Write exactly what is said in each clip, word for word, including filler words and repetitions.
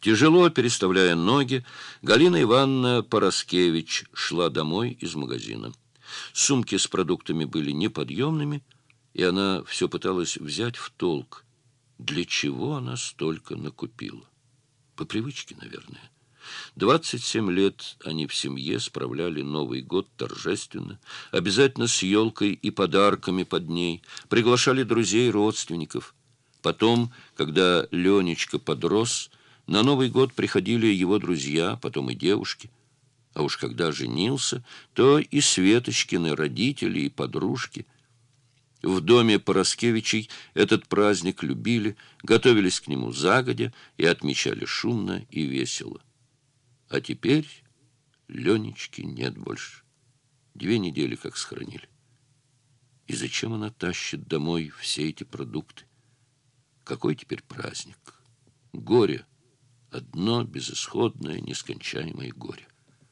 Тяжело переставляя ноги, Галина Ивановна Пороскевич шла домой из магазина. Сумки с продуктами были неподъемными, и она все пыталась взять в толк, для чего она столько накупила. По привычке, наверное. Двадцать семь лет они в семье справляли Новый год торжественно, обязательно с елкой и подарками под ней, приглашали друзей, родственников. Потом, когда Ленечка подрос, на Новый год приходили его друзья, потом и девушки. А уж когда женился, то и Светочкины родители, и подружки. В доме Пороскевичей этот праздник любили, готовились к нему загодя и отмечали шумно и весело. А теперь Ленечки нет больше. Две недели как схоронили. И зачем она тащит домой все эти продукты? Какой теперь праздник? Горе. Одно безысходное, нескончаемое горе.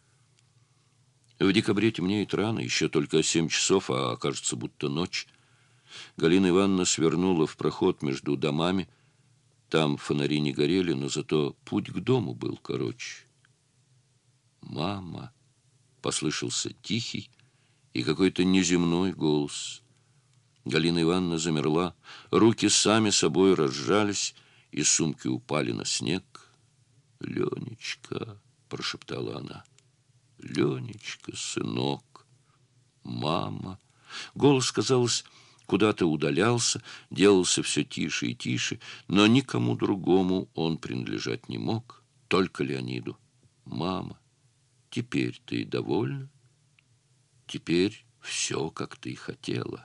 В декабре темнеет рано, еще только семь часов, а окажется, будто ночь. Галина Ивановна свернула в проход между домами. Там фонари не горели, но зато путь к дому был короче. «Мама!» — послышался тихий и какой-то неземной голос. Галина Ивановна замерла, руки сами собой разжались, и сумки упали на снег. «Ленечка!» — прошептала она. «Ленечка, сынок! Мама!» Голос, казалось, куда-то удалялся, делался все тише и тише, но никому другому он принадлежать не мог, только Леониду. «Мама, теперь ты довольна? Теперь все, как ты хотела».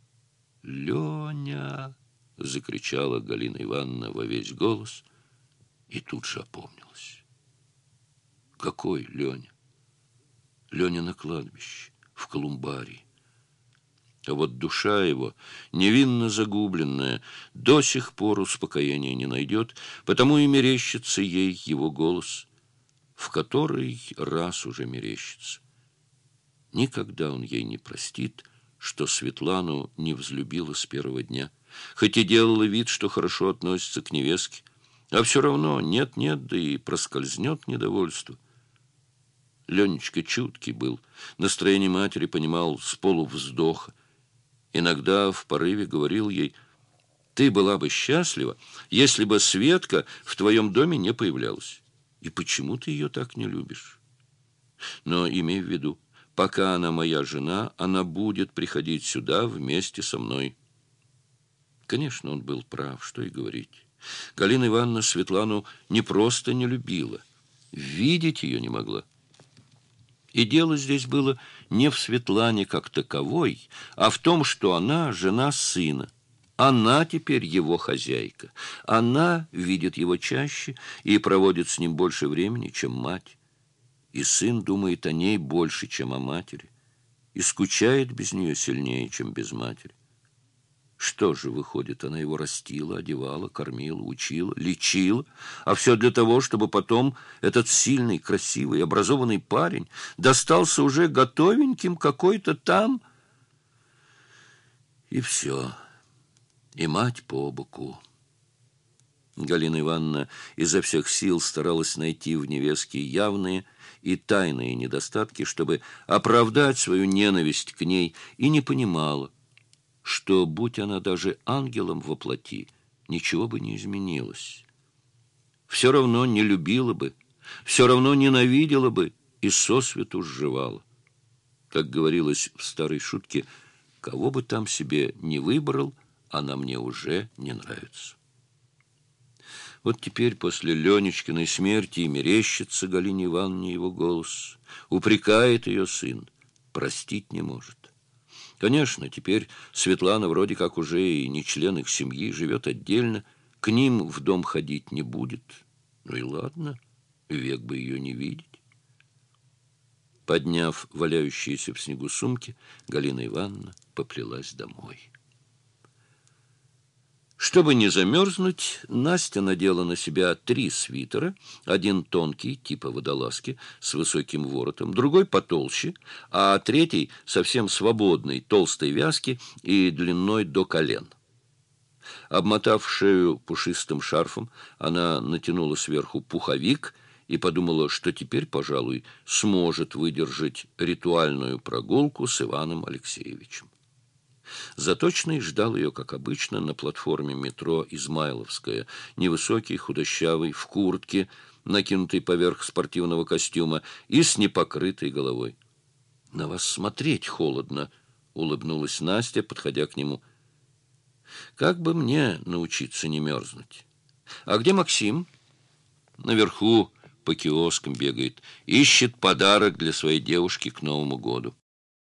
«Леня!» — закричала Галина Ивановна во весь голос и тут же опомнилась. «Какой Леня?» Леня на кладбище, в колумбарии. А вот душа его, невинно загубленная, до сих пор успокоения не найдет, потому и мерещится ей его голос, в который раз уже мерещится. Никогда он ей не простит, что Светлану не взлюбила с первого дня, хоть и делала вид, что хорошо относится к невестке, а все равно нет-нет, да и проскользнет недовольство. Ленечка чуткий был, настроение матери понимал с полувздоха. Иногда в порыве говорил ей: «Ты была бы счастлива, если бы Светка в твоем доме не появлялась. И почему ты ее так не любишь? Но имей в виду, пока она моя жена, она будет приходить сюда вместе со мной». Конечно, он был прав, что и говорить. Галина Ивановна Светлану не просто не любила, видеть ее не могла. И дело здесь было не в Светлане как таковой, а в том, что она жена сына. Она теперь его хозяйка. Она видит его чаще и проводит с ним больше времени, чем мать. И сын думает о ней больше, чем о матери, и скучает без нее сильнее, чем без матери. Что же, выходит, она его растила, одевала, кормила, учила, лечила, а все для того, чтобы потом этот сильный, красивый, образованный парень достался уже готовеньким какой-то там. И все. И мать по боку. Галина Ивановна изо всех сил старалась найти в невестке явные и тайные недостатки, чтобы оправдать свою ненависть к ней, и не понимала, что, будь она даже ангелом во плоти, ничего бы не изменилось. Все равно не любила бы, все равно ненавидела бы и сосвету сживала. Как говорилось в старой шутке, кого бы там себе не выбрал, она мне уже не нравится. Вот теперь после Ленечкиной смерти и мерещится Галине Ивановне его голос, упрекает ее сын, простить не может. Конечно, теперь Светлана вроде как уже и не член их семьи, живет отдельно, к ним в дом ходить не будет. Ну и ладно, век бы ее не видеть. Подняв валяющиеся в снегу сумки, Галина Ивановна поплелась домой. Чтобы не замерзнуть, Настя надела на себя три свитера, один тонкий, типа водолазки, с высоким воротом, другой потолще, а третий совсем свободный, толстой вязки и длиной до колен. Обмотав шею пушистым шарфом, она натянула сверху пуховик и подумала, что теперь, пожалуй, сможет выдержать ритуальную прогулку с Иваном Алексеевичем. Заточный ждал ее, как обычно, на платформе метро «Измайловская», невысокий, худощавый, в куртке, накинутой поверх спортивного костюма и с непокрытой головой. «На вас смотреть холодно», — улыбнулась Настя, подходя к нему. «Как бы мне научиться не мерзнуть? А где Максим?» «Наверху по киоскам бегает, ищет подарок для своей девушки к Новому году».